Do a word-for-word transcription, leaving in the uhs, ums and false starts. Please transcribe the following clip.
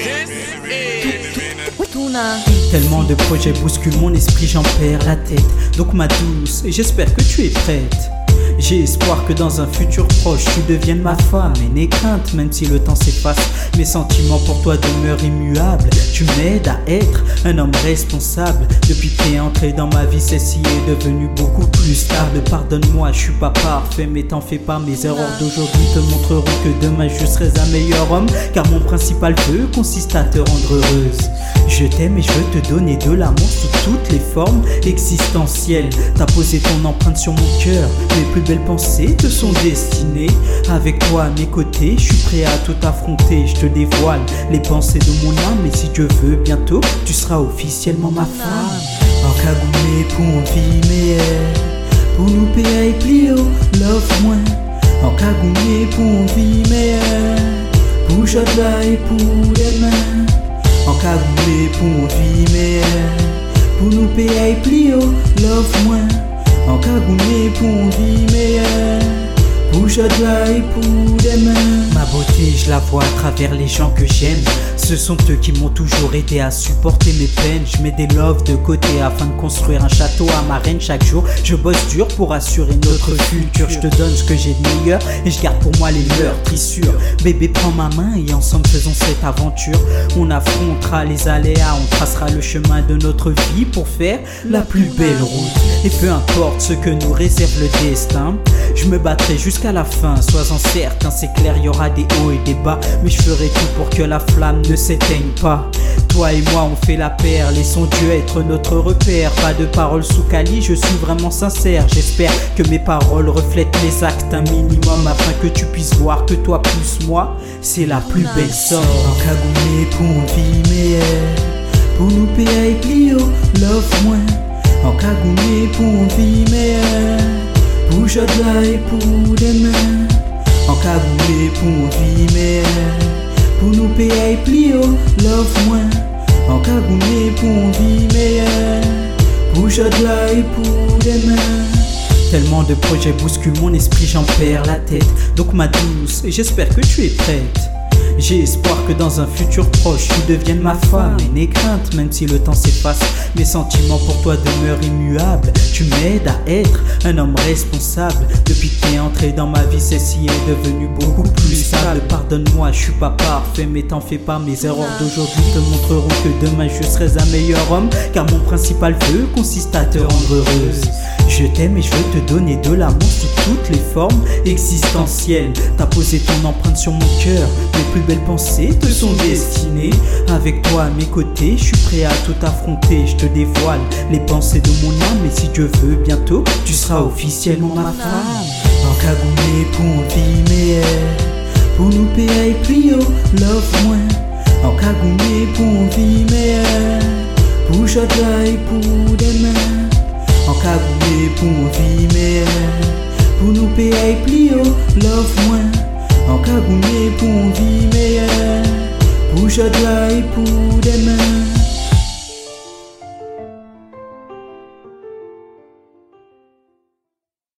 Tellement de projets bousculent mon esprit, j'en perds la tête. Donc ma douce, j'espère que tu es prête. J'ai espoir que dans un futur proche tu deviennes ma femme. Et n'aie crainte, même si le temps s'efface, mes sentiments pour toi demeurent immuables. Tu m'aides à être un homme responsable. Depuis que t'es entré dans ma vie, celle-ci est devenue beaucoup plus stable. Pardonne-moi, je suis pas parfait, mais t'en fais pas. Mes erreurs d'aujourd'hui te montreront que demain je serai un meilleur homme. Car mon principal vœu consiste à te rendre heureuse. Je t'aime et je veux te donner de l'amour sous toutes les formes existentielles. T'as posé ton empreinte sur mon cœur, mes plus belles pensées te sont destinées. Avec toi à mes côtés, je suis prêt à tout affronter. Je te dévoile les pensées de mon âme, et si Dieu veut, bientôt tu seras officiellement ma femme. En cagoulé pour une vie meilleure, pour nous payer plus haut, love moins. En cagoulé pour une vie meilleure, pour là et pour demain. En cagoulé pour une vie meilleure, pour nous payer plus haut, love moins. En cagoulé pour une vie meilleure, pour là et pour demain. Ma beauté, je la vois à travers les gens que j'aime. Ce sont eux qui m'ont toujours aidé à supporter mes peines. Je mets des loves de côté afin de construire un château à ma reine. Chaque jour, je bosse dur pour assurer notre futur. Je te donne ce que j'ai de meilleur et je garde pour moi les meurtrissures. Bébé, prends ma main et ensemble faisons cette aventure. On affrontera les aléas, on tracera le chemin de notre vie pour faire la plus belle route. Et peu importe ce que nous réserve le destin, je me battrai jusqu'à la fin. Sois-en certain, c'est clair, il y aura des hauts et des bas, mais je ferai tout pour que la flamme ne s'éteigne pas. Toi et moi on fait la paire, laissons Dieu être notre repère. Pas de paroles sous cali, je suis vraiment sincère. J'espère que mes paroles reflètent mes actes un minimum, afin que tu puisses voir que toi plus moi, c'est la plus belle somme. En cagoulé pour une vie meilleure, pour nous payer plus haut, love moins. En cagoulé pour une vie meilleure, pour là et pour demain. En cagoulé pour une vie meilleure, pour nous payer plus haut, love moins. En cagoulé pour une vie meilleure, pour là et pour demain. Tellement de projets bousculent mon esprit, j'en perds la tête. Donc ma douce, j'espère que tu es prête. J'ai espoir que dans un futur proche tu deviennes ma femme. Et n'aie crainte, même si le temps s'efface, mes sentiments pour toi demeurent immuables. Tu m'aides à être un homme responsable. Depuis que t'es entré dans ma vie, celle-ci est devenue beaucoup plus stable. Pardonne-moi, je suis pas parfait, mais t'en fais pas. Mes erreurs d'aujourd'hui te montreront que demain je serai un meilleur homme. Car mon principal vœu consiste à te rendre heureuse. Je t'aime et je veux te donner de l'amour sous toutes les formes existentielles. T'as posé ton empreinte sur mon cœur, mes plus belles pensées te sont destinées. Avec toi à mes côtés, je suis prêt à tout affronter. Je te dévoile les pensées de mon âme, et si Dieu veut, bientôt tu seras officiellement ma femme. En cagoulé pour une vie meilleure, pour nous payer plus haut, love moins. En cagoulé pour une vie meilleure, pour là et pour demain. En cagoulé pour une vie meilleure, pour nous payer plus haut, love moins. En cagoulé pour une vie meilleure, pour là et pour demain.